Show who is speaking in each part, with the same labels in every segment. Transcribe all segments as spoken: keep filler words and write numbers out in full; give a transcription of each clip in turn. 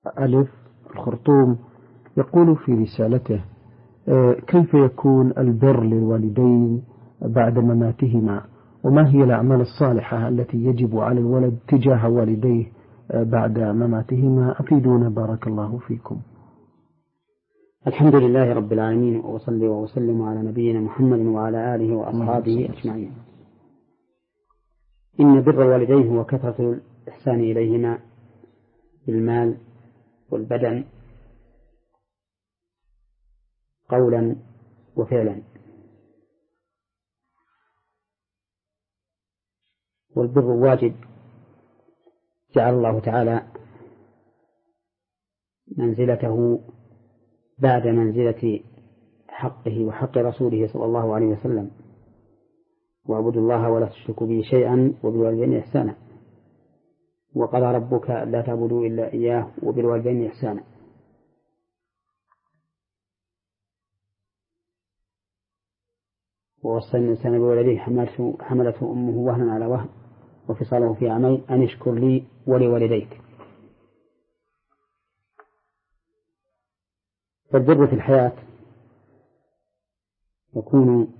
Speaker 1: ألف الخرطوم يقول في رسالته: كيف يكون البر للوالدين بعد مماتهما؟ وما هي الأعمال الصالحة التي يجب على الولد تجاه والديه بعد مماتهما؟ أفيدونا بارك الله فيكم.
Speaker 2: الحمد لله رب العالمين، وأصلي وأسلم على نبينا محمد وعلى آله وأصحابه أجمعين. إن بر الوالدين هو كثرة الإحسان إليهما بالمال والبدن قولا وفعلا. والبر واجب جعل الله تعالى منزلته بعد منزلة حقه وحق رسوله صلى الله عليه وسلم: واعبدوا الله ولا تشركوا به شيئا وبالوالدين إحسانا. وقال ربك لا تعبدوا إلا إياه وبالوالدين إحسانا. ووصينا الإنسان بولديه حملته أمه وهنا على وهن وفصاله في عامين أن اشكر لي ولوالديك. فالبر في الحياة يكون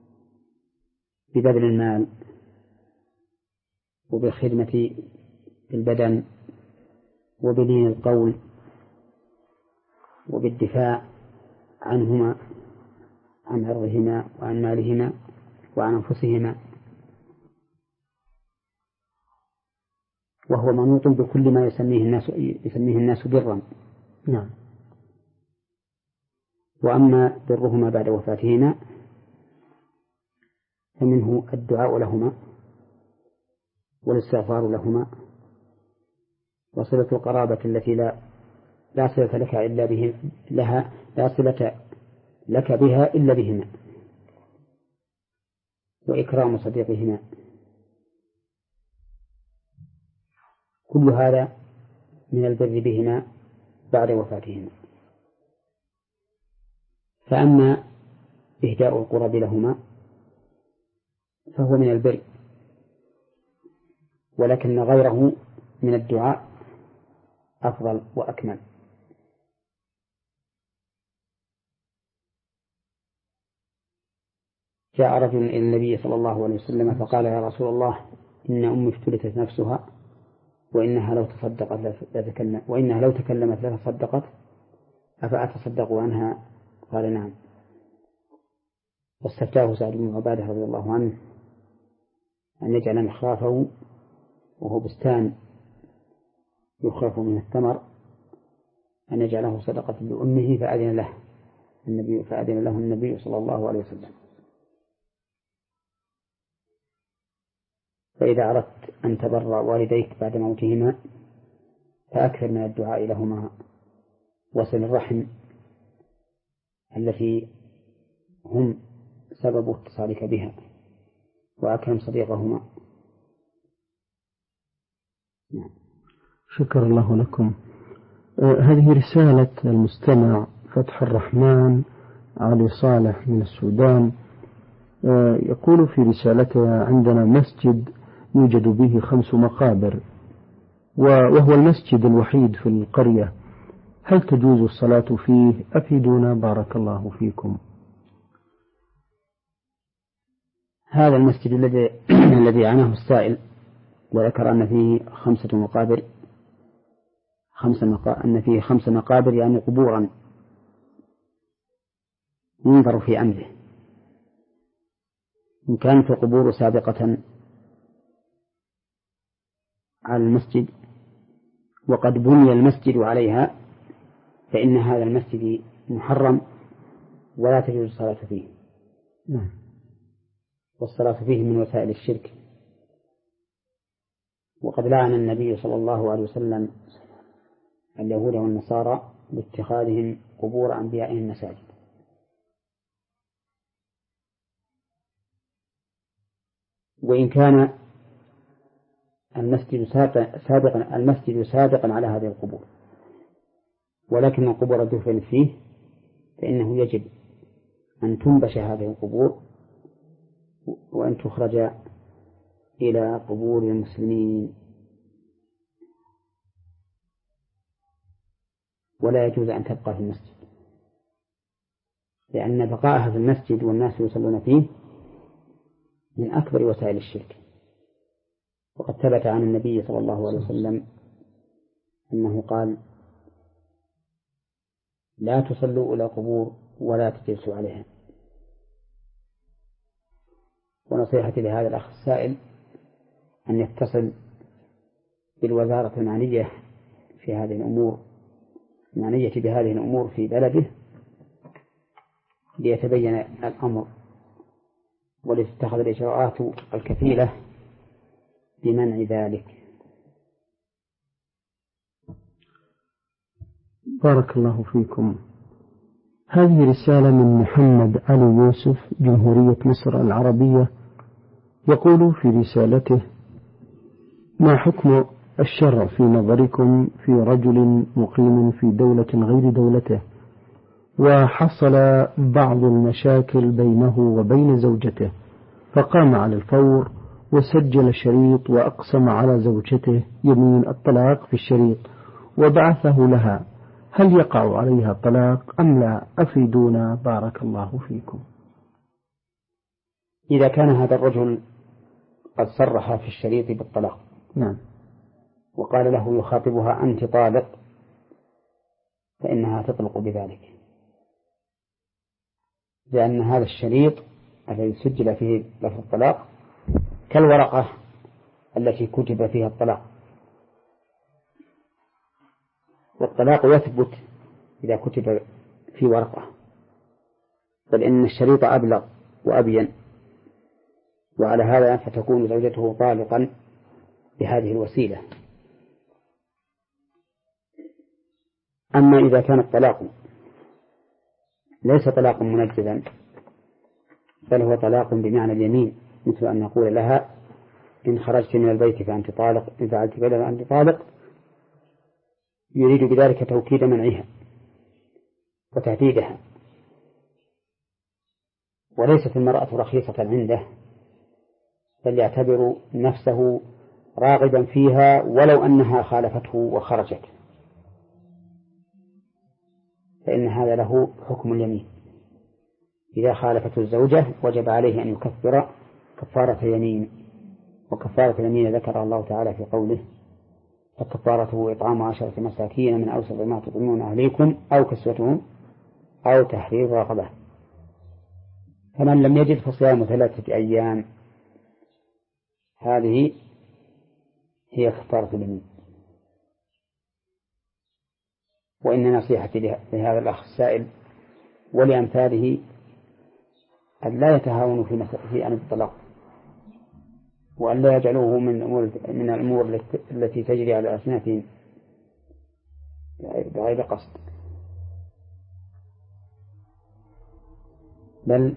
Speaker 2: ببذل المال وبالخدمة بالبدن وبلين القول وبالدفاع عنهما، عن عرضهما وعن مالهما وعن أنفسهما، وهو منوط بكل ما يسميه الناس يسميه الناس برا.
Speaker 1: نعم.
Speaker 2: وأما برهما بعد وفاتهما فمنه الدعاء لهما والاستغفار لهما وصلة القرابة التي لا لا صلة لك إلا به لها لا صلة لك بها إلا بهما، وإكرام صديقهما. كل هذا من البر بهما بعد وفاتهما. فأما إهداء القرب لهما فهو من البر، ولكن غيره من الدعاء أفضل وأكمل. جاء رجل إلى النبي صلى الله عليه وسلم فقال: يا رسول الله، إن أمي افتلتت نفسها وإنها لو تصدقت لتكلم وإنها لو تكلمت لتصدقت، أفأتصدق عنها؟ قال: نعم. واستفتاه سعد بن عبادة رضي الله عنه أن يجعل مخافه وهو بستان يخاف من الثمر أن يجعله صدقة لأمه، فأذن له النبي فأذن له النبي صلى الله عليه وسلم. فإذا أردت أن تبر والديك بعد موتهما فأكثر من الدعاء لهما، وصل الرحم التي هم سبب اتصالك بها، وأكرم صديقهما.
Speaker 1: نعم. شكر الله لكم. آه هذه رسالة المستمع فتح الرحمن علي صالح من السودان. آه يقول في رسالته: عندنا مسجد يوجد به خمس مقابر، وهو المسجد الوحيد في القرية، هل تجوز الصلاة فيه؟ أفيدونا بارك الله فيكم.
Speaker 2: هذا المسجد الذي الذي عناه السائل وذكر أن فيه خمسة مقابر خمس مقا... أن فيه خمس مقابر يعني قبورا ينظر في أمره. إن كانت القبور سابقة على المسجد وقد بني المسجد عليها فإن هذا المسجد محرم ولا تجوز الصلاة فيه.
Speaker 1: نعم.
Speaker 2: والصلاة فيه من وسائل الشرك. وقد لعن النبي صلى الله عليه وسلم اليهود والنصارى باتخاذهم قبور أنبيائهم مساجد. وإن كان المسجد سابقا المسجد سابقا على هذه القبور، ولكن القبور دفن فيه، فإنه يجب أن تنبش هذه القبور وأن تخرج إلى قبور المسلمين. ولا يجوز أن تبقى في المسجد، لأن بقائها في المسجد والناس يصلون فيه من أكبر وسائل الشرك. وقد ثبت عن النبي صلى الله عليه وسلم أنه قال: لا تصلوا إلى قبور ولا تجلسوا عليها. ونصيحتي لهذا الأخ السائل أن يتصل بالوزارة المعنية في هذه الأمور المعنية بهذه الأمور في بلده ليتبين الأمر ولتتخذ الإجراءات الكفيلة بمنع ذلك.
Speaker 1: بارك الله فيكم. هذه رسالة من محمد علي يوسف، جمهورية مصر العربية، يقول في رسالته: ما حكم الشرع في نظركم في رجل مقيم في دولة غير دولته وحصل بعض المشاكل بينه وبين زوجته، فقام على الفور وسجل شريط وأقسم على زوجته يمين الطلاق في الشريط وبعثه لها، هل يقع عليها طلاق أم لا؟ أفيدونا بارك الله فيكم.
Speaker 2: إذا كان هذا الرجل قد صرح في الشريط بالطلاق
Speaker 1: نعم
Speaker 2: وقال له يخاطبها أنت طالق، فإنها تطلق بذلك، لأن هذا الشريط الذي سجل فيه لفظ الطلاق كالورقة التي كتب فيها الطلاق، والطلاق يثبت إذا كتب في ورقة، بل إن الشريط أبلغ وأبين، وعلى هذا فتكون زوجته طالقا بهذه الوسيلة. أما إذا كان الطلاق ليس طلاقا منجزا بل هو طلاق بمعنى اليمين، مثل أن نقول لها إن خرجت من البيت فأنت طالق، إن فعلت كذا فأنت طالق، يريد بذلك توكيد منعها وتهديدها، وليست المرأة رخيصة عنده، بل يعتبر نفسه راغبا فيها ولو أنها خالفته وخرجت، فإن هذا له حكم اليمين. إذا خالفته الزوجة وجب عليه أن يكفر كفارة يمين، وكفارة اليمين ذكر الله تعالى في قوله: فكفارته إطعام عشرة مساكين من أوسط ما تطعمون أهليكم أو كسوتهم أو تحرير رقبة. فمن لم يجد فصيام ثلاثة أيام، هذه هي كفارة اليمين. وإن نصيحتي لهذا الأخ السائل ولأمثاله أن لا يتهاونوا في في أمر الطلاق، وأن لا يجعلوه من الأمور من الأمور التي تجري على ألسنتهم بغير قصد، بل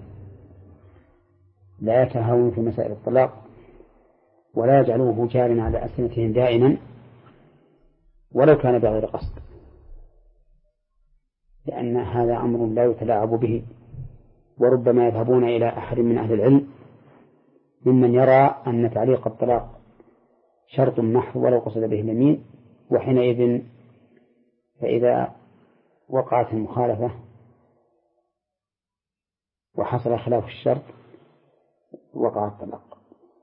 Speaker 2: لا يتهاونوا في مسائل الطلاق ولا يجعلوه جارا على ألسنتهم دائما ولو كان بغير قصد، لأن هذا أمر لا يتلاعب به. وربما يذهبون إلى أحد من أهل العلم ممن يرى أن تعليق الطلاق شرط محض ولو قصد به اليمين، وحينئذ فإذا وقعت المخالفة وحصل خلاف الشرط وقع الطلاق.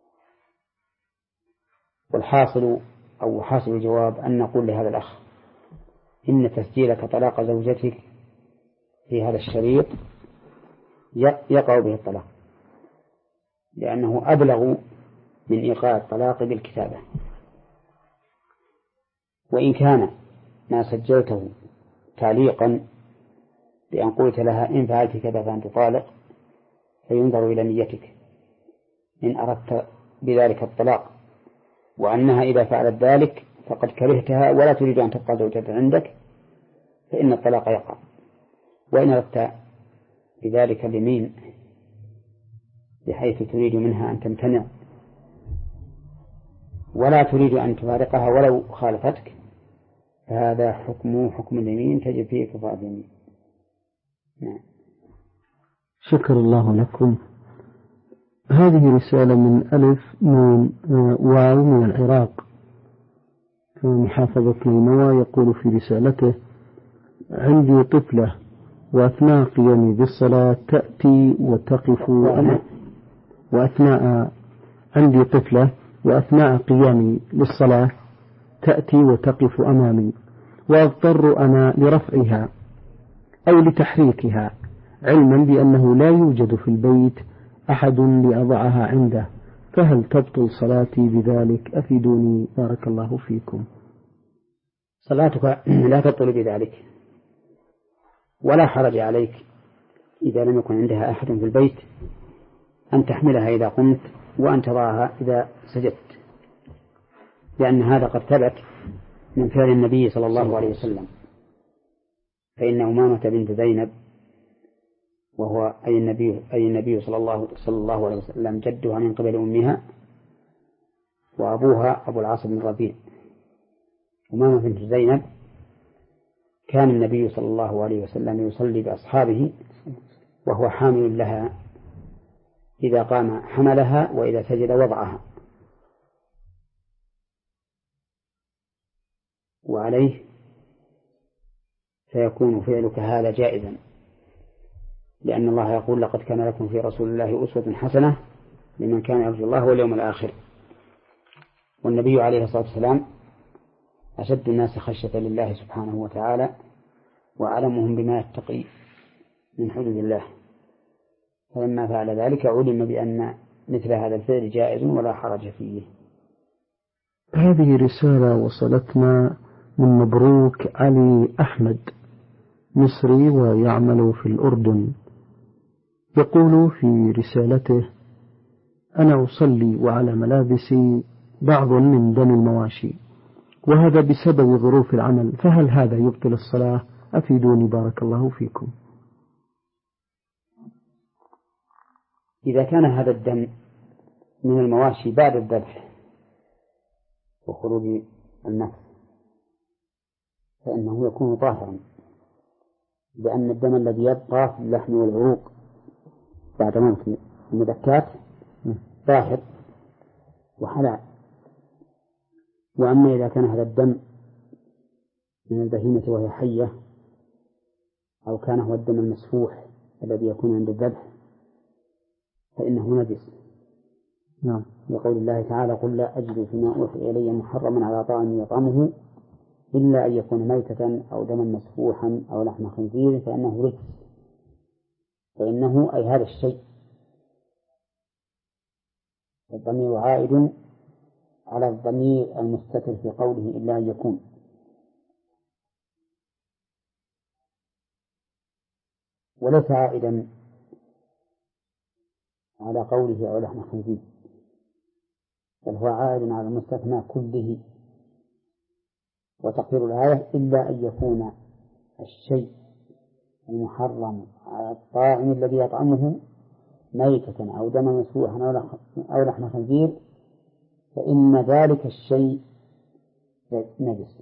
Speaker 2: والحاصل أو حاصل الجواب أن نقول لهذا الأخ: إن تسجيلك طلاق زوجتك في هذا الشريط يقع به الطلاق، لأنه أبلغ من إيقاع الطلاق بالكتابة. وإن كان ما سجلته تعليقا بأن قلت لها إن فعلت كذا فأنت طالق، فينظر إلى نيتك إن أردت بذلك الطلاق، وأنها إذا فعلت ذلك فقد كرهتها ولا تريد أن تبقى زوجة عندك، فإن الطلاق يقع. وإن أردت بذلك اليمين بحيث تريد منها أن تمتنع ولا تريد أن تفارقها ولو خالفتك، فهذا حكم حكم اليمين تجب فيه كفارة اليمين. نعم.
Speaker 1: شكر الله لكم. هذه رسالة من ألف من واو من العراق، محافظة نينوى، يقول في رسالته: عندي طفلة وأثناء قيامي بالصلاة تأتي وتقف أمامي وأثناء عندي طفلة وأثناء قيامي للصلاة تأتي وتقف أمامي وأضطر أنا لرفعها أو لتحريكها علما بأنه لا يوجد في البيت أحد لأضعها عنده، فهل تبطل صلاتي بذلك؟ أفيدوني بارك الله فيكم.
Speaker 2: صلاتك لا تبطل بذلك، ولا حرج عليك إذا لم يكن عندها أحد في البيت أن تحملها إذا قمت وأن تضعها إذا سجدت، لأن هذا قد ثبت من فعل النبي صلى الله عليه وسلم. فإن أمامة بنت زينب وهو أي النبي أي النبي صلى الله صلى الله عليه وسلم جدها من قبل أمها، وأبوها أبو العاص بن الربيع. أمامة بنت زينب كان النبي صلى الله عليه وسلم يصلي بأصحابه وهو حامل لها، إذا قام حملها وإذا سجد وضعها، وعليه فيكون فعلك هذا جائزا، لأن الله يقول: لقد كان لكم في رسول الله أسوة حسنة لمن كان يرجو الله واليوم الآخر. والنبي عليه الصلاة والسلام أشد الناس خشية لله سبحانه وتعالى وأعلمهم بما يتقي من حدود الله، فلما فعل ذلك علم بأن مثل هذا الفعل جائز ولا حرج فيه.
Speaker 1: هذه رسالة وصلتنا من مبروك علي أحمد، مصري ويعمل في الأردن. يقول في رسالته: أنا أصلي وعلى ملابسي بعض من دم المواشي، وهذا بسبب ظروف العمل، فهل هذا يبطل الصلاة؟ أفيدوني بارك الله فيكم.
Speaker 2: إذا كان هذا الدم من المواشي بعد الذبح وخروج النفس فإنه يكون طاهرا، لأن الدم الذي يبقى في اللحم والعروق بعد موت المذكات طاهر وحلال. وأما إذا كان هذا الدم من البهيمة وهي حية، أو كان هو الدم المسفوح الذي يكون عند الذبح، فإنه نجس.
Speaker 1: نعم.
Speaker 2: لقول الله تعالى: قل لا أجد فيما أوحي إلي محرما على طاعم يطعمه إلا أن يكون ميتة أو دما مسفوحا أو لحم خنزير فإنه رجس. فإنه أي هذا الشيء، الضمير عائد على الضمير المستتر في قوله إلا أن يكون. وليس عائدا على قوله أو لحم خنزير، بل هو عائد على المستثنى كله. وتقدير الآية: إلا أن يكون الشيء المحرم على الطاعم الذي يطعمه ميتة أو دما مسفوحا أو لحم خنزير فإن ذلك الشيء نجس،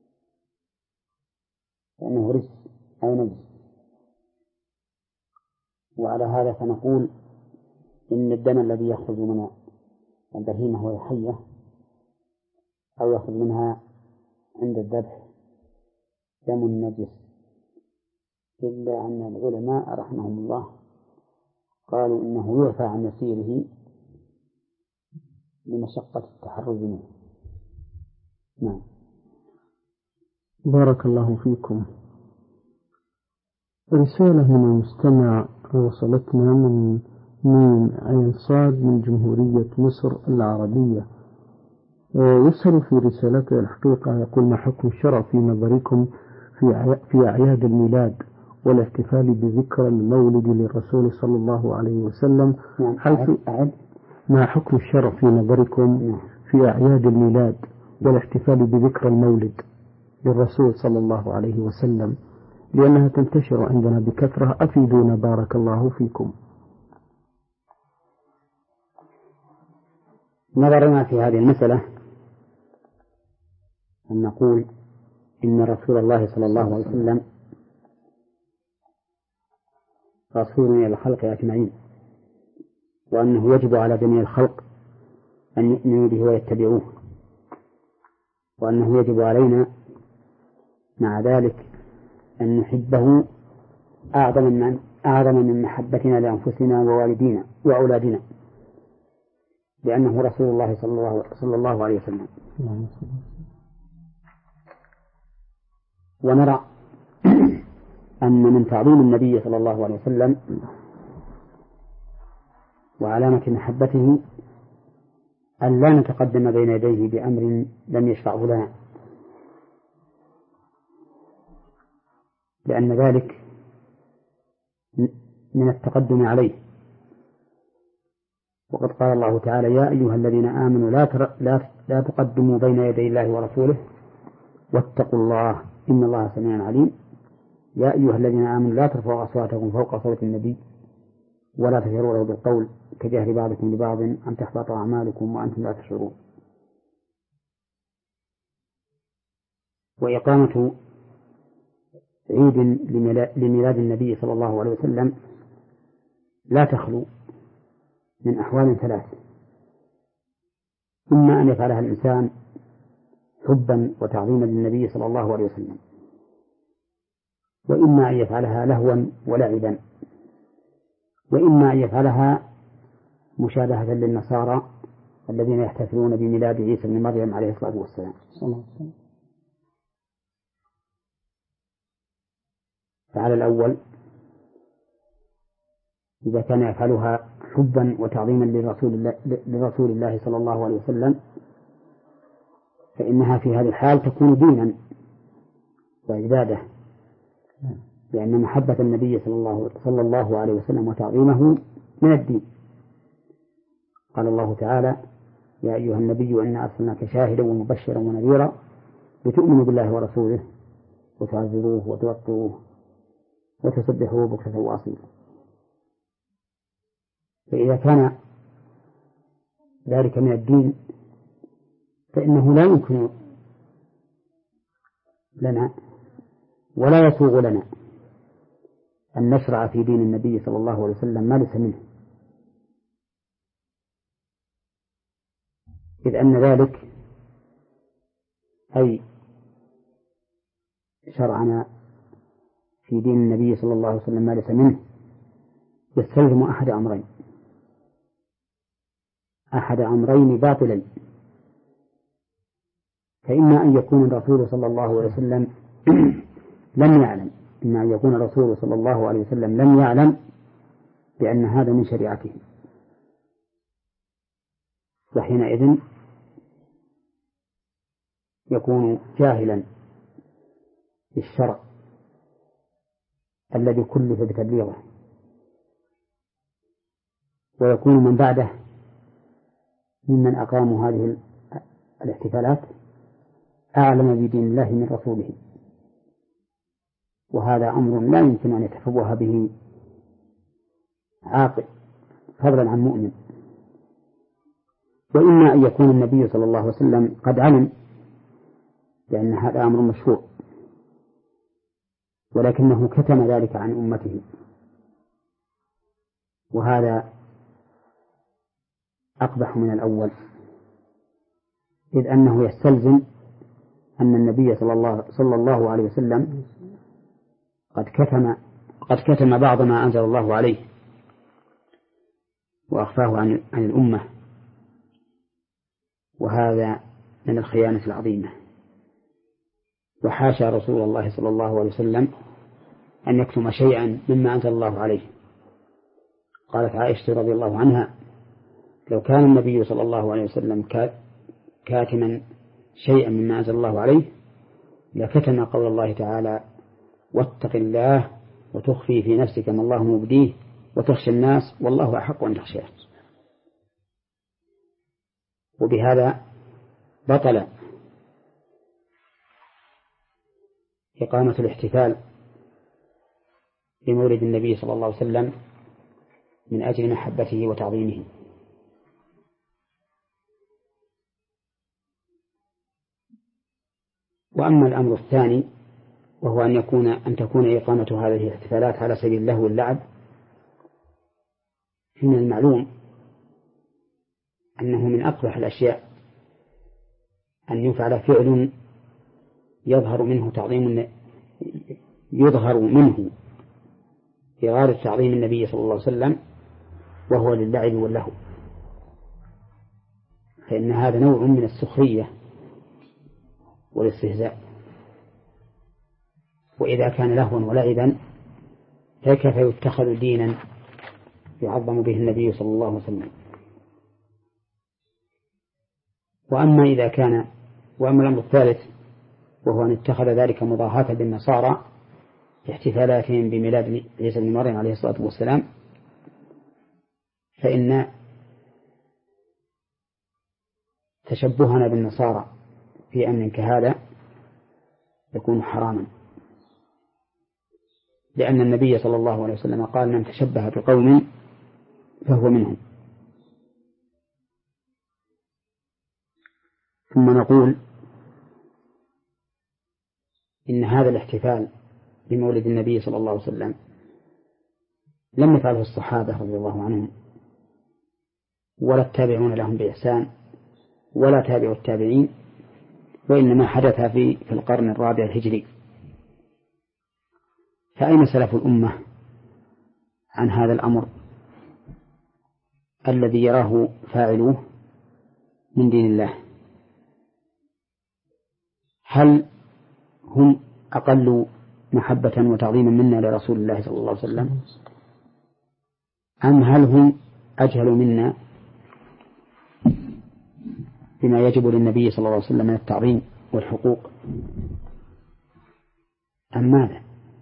Speaker 2: لأنه رجس أي نجس. وعلى هذا فنقول إن الدم الذي يخرج من البهيمة وهي حية أو يخرج منها عند الذبح دم نجس، إلا أن العلماء رحمهم الله قالوا إنه يعفى عن يسيره لمشقة التحرز منه. نعم.
Speaker 1: بارك الله فيكم. رسالة من المستمع وصلتنا من ميم عين صاد من جمهورية مصر العربية. يسأل في رسالته الحقيقة، يقول: ما حكم الشرع في نظركم في في أعياد الميلاد والاحتفال بذكرى المولد للرسول صلى الله عليه وسلم؟ حيث ما حكم الشرع في نظركم في أعياد الميلاد والاحتفال بذكرى المولد للرسول صلى الله عليه وسلم، لأنها تنتشر عندنا بكثرة؟ أفيدونا بارك الله فيكم.
Speaker 2: نظرنا في هذه المسألة أن نقول إن رسول الله صلى الله عليه وسلم رسول إلى الخلق أجمعين، وأنه يجب على جميع الخلق أن يؤمنوا به ويتبعوه، وأنه يجب علينا مع ذلك أن نحبه أعظم من أعظم من محبتنا لأنفسنا ووالدينا وأولادنا، لأنه رسول الله صلى الله, صلى الله عليه وسلم. ونرى أن من تعظيم النبي صلى الله عليه وسلم وعلامة محبته أن لا نتقدم بين يديه بأمر لم يشرعه لنا، لأن ذلك من التقدم عليه. وقد قال الله تعالى: يا أيها الذين آمنوا لا, تر... لا... لا تقدموا بين يدي الله ورسوله واتقوا الله إن الله سميع عليم. يا أيها الذين آمنوا لا ترفعوا أصواتكم فوق صوت النبي ولا تجهروا له بالقول كجهر بعضكم لبعض أن تحبط أعمالكم وأنتم لا تشعرون. وإقامة عيد لميلاد النبي صلى الله عليه وسلم لا تخلو من أحوال ثلاث: إما أن يفعلها الإنسان حبا وتعظيما للنبي صلى الله عليه وسلم، وإما أن يفعلها لهوا ولعبا، وإما أن يفعلها مشابهة للنصارى الذين يحتفلون بميلاد عيسى بن مريم عليه الصلاة والسلام. فعلى الأول إذا كان يفعلها حبا وتعظيما لرسول الله, لرسول الله صلى الله عليه وسلم فإنها في هذه الحال تكون دينا وعبادة، لأن محبة النبي صلى الله, صلى الله عليه وسلم وتعظيمه من الدين. قال الله تعالى: يا أيها النبي إنا أرسلناك شاهدا ومبشرا ونذيرا لتؤمنوا بالله ورسوله وتعزروه وتوقروه وتسبحوه بكرة وأصيلا. فإذا كان ذلك من الدين فإنه لا يمكن لنا ولا يسوغ لنا أن نشرع في دين النبي صلى الله عليه وسلم ما ليس منه، إذ أن ذلك أي شرعنا في دين النبي صلى الله عليه وسلم ما ليس منه يستلزم أحد أمرين أحد أمرين باطلين: فإما أن يكون الرسول صلى الله عليه وسلم لم يعلم إما أن يكون الرسول صلى الله عليه وسلم لم يعلم بأن هذا من شريعته، وحينئذ يكون جاهلا بالشرع الذي كلف بتبليغه، ويكون من بعده ممن أقاموا هذه الاحتفالات أعلم بدين الله من رسوله، وهذا أمر لا يمكن أن يتفوه به عاقل فضلا عن مؤمن. وإما أن يكون النبي صلى الله عليه وسلم قد علم لأن هذا أمر مشروع ولكنه كتم ذلك عن أمته، وهذا أقبح من الأول، إذ أنه يستلزم أن النبي صلى الله, صلى الله عليه وسلم قد كتم قد كتم بعض ما أنزل الله عليه وأخفاه عن, عن الأمة، وهذا من الخيانة العظيمة. وحاشا رسول الله صلى الله عليه وسلم أن يكتم شيئا مما أنزل الله عليه. قالت عائشة رضي الله عنها: لو كان النبي صلى الله عليه وسلم كاتما شيئا مما أنزل الله عليه لكتم قول الله تعالى: واتق الله وتخفي في نفسك ما الله مبديه وتخشى الناس والله أحق أن تخشاه. وبهذا بطل إقامة الاحتفال بمولد النبي صلى الله عليه وسلم من أجل محبته وتعظيمه. وأما الأمر الثاني وهو أن يكون أن تكون إقامة هذه الاحتفالات على سبيل اللهو واللعب، من المعلوم أنه من أقبح الأشياء أن يفعل فعل يظهر منه تعظيم يظهر منه إرادة تعظيم النبي صلى الله عليه وسلم وهو للعب واللهو، فإن هذا نوع من السخرية والاستهزاء. وإذا كان لهوا ولعبا فكيف يتخذ دينا يعظم به النبي صلى الله عليه وسلم؟ وأما إذا كان وأما الأمر الثالث وهو أن اتخذ ذلك مضاهاة بالنصارى في احتفالاتهم بميلاد عيسى بن مريم عليه الصلاة والسلام، فإن تشبهنا بالنصارى في أمر كهذا يكون حراما، لأن النبي صلى الله عليه وسلم قال: من تشبه بقوم فهو منهم. ثم نقول إن هذا الاحتفال بمولد النبي صلى الله عليه وسلم لم يفعله الصحابة رضي الله عنهم ولا التابعون لهم بإحسان ولا تابع التابعين، وإنما حدث في في القرن الرابع الهجري. فأين سلف الأمة عن هذا الأمر الذي يراه فاعلوه من دين الله؟ هل هم أقل محبة وتعظيما منا لرسول الله صلى الله عليه وسلم، أم هل هم أجهل منا بما يجب للنبي صلى الله عليه وسلم من التعظيم والحقوق، أم ماذا؟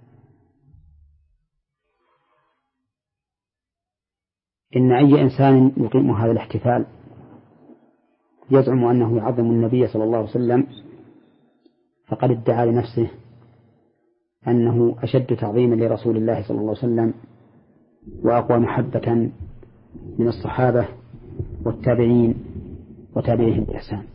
Speaker 2: إن أي إنسان يقيم هذا الاحتفال يزعم أنه يعظم النبي صلى الله عليه وسلم فقد ادعى لنفسه أنه أشد تعظيما لرسول الله صلى الله عليه وسلم وأقوى محبة من الصحابة والتابعين وتابعيهم بإحسان.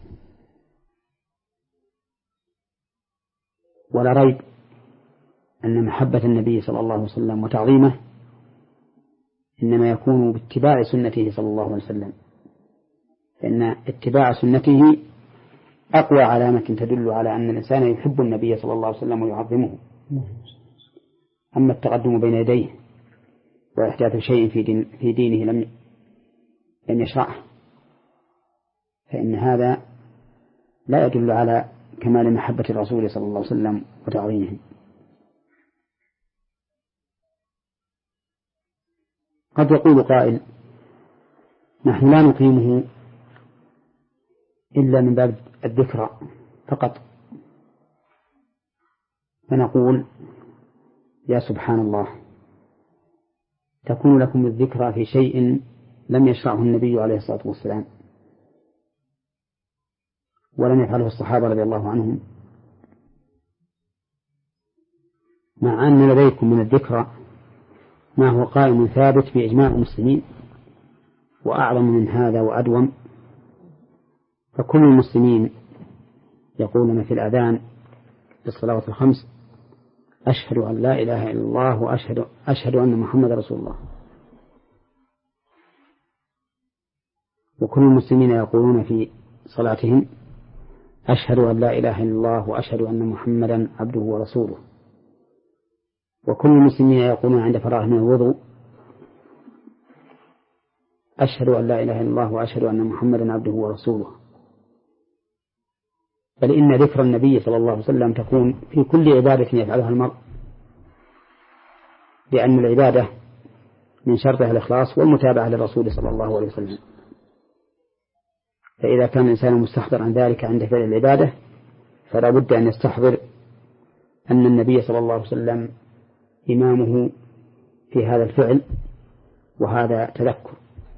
Speaker 2: ولا ريب أن محبة النبي صلى الله عليه وسلم وتعظيمه إنما يكون باتباع سنته صلى الله عليه وسلم، فإن اتباع سنته أقوى علامة تدل على أن الإنسان يحب النبي صلى الله عليه وسلم ويعظمه. أما التقدم بين يديه وإحداث شيء في, دين في دينه لم لم يشرعه فإن هذا لا يدل على كمال محبة الرسول صلى الله عليه وسلم وتعظيمه. قد يقول قائل: نحن لا نقيمه إلا من باب الذكرى فقط، فنقول: يا سبحان الله، تكون لكم الذكرى في شيء لم يشرعه النبي عليه الصلاة والسلام ولم يفعله الصحابة رضي الله عنهم، مع أن لديكم من الذكرى ما هو قائم ثابت بإجماع المسلمين، وأعظم من هذا وأدوم. فكل المسلمين يقولون في الأذان للصلوات الخمس: أشهد أن لا إله إلا الله وأشهد أشهد أن محمد رسول الله. وكل المسلمين يقولون في صلاتهم: أشهد أن لا إله إلا الله وأشهد أن محمدا عبده ورسوله. وكل المسلمين يقولون عند فراغ من الوضوء: أشهد أن لا إله إلا الله وأشهد أن محمدا عبده ورسوله. بل إن ذكر النبي صلى الله عليه وسلم تكون في كل عبادة يفعلها المرء، لأن العبادة من شرطها الإخلاص والمتابعة للرسول صلى الله عليه وسلم. فإذا كان الإنسان مستحضر عن ذلك عند فعل العبادة فلا بد أن يستحضر أن النبي صلى الله عليه وسلم إمامه في هذا الفعل، وهذا تذكر.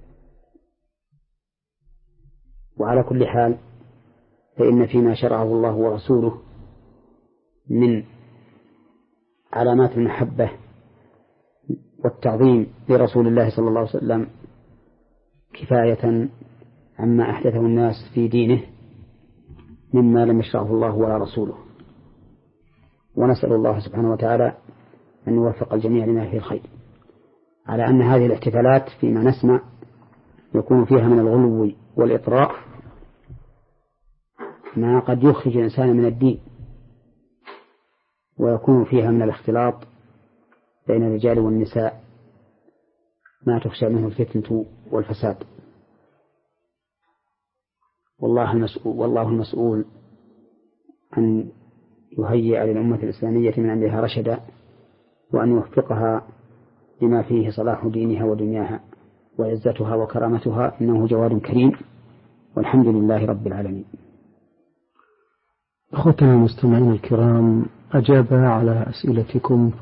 Speaker 2: وعلى كل حال فإن فيما شرعه الله ورسوله من علامات المحبة والتعظيم لرسول الله صلى الله عليه وسلم كفاية عما أحدثه الناس في دينه مما لم يشرعه الله ولا رسوله. ونسأل الله سبحانه وتعالى أن يوفق الجميع لما فيه الخير، على أن هذه الاحتفالات فيما نسمع يكون فيها من الغلو والإطراء ما قد يخرج الإنسان من الدين، ويكون فيها من الاختلاط بين الرجال والنساء ما تخشى منه الفتنة والفساد. والله المسؤول, والله المسؤول أن يهيئ للأمة الإسلامية من أمرها رشدا، وأن يوفقها لما فيه صلاح دينها ودنياها وعزتها وكرامتها، إنه جواد كريم، والحمد لله رب العالمين.
Speaker 1: أخوتنا المستمعين الكرام، أجاب على أسئلتكم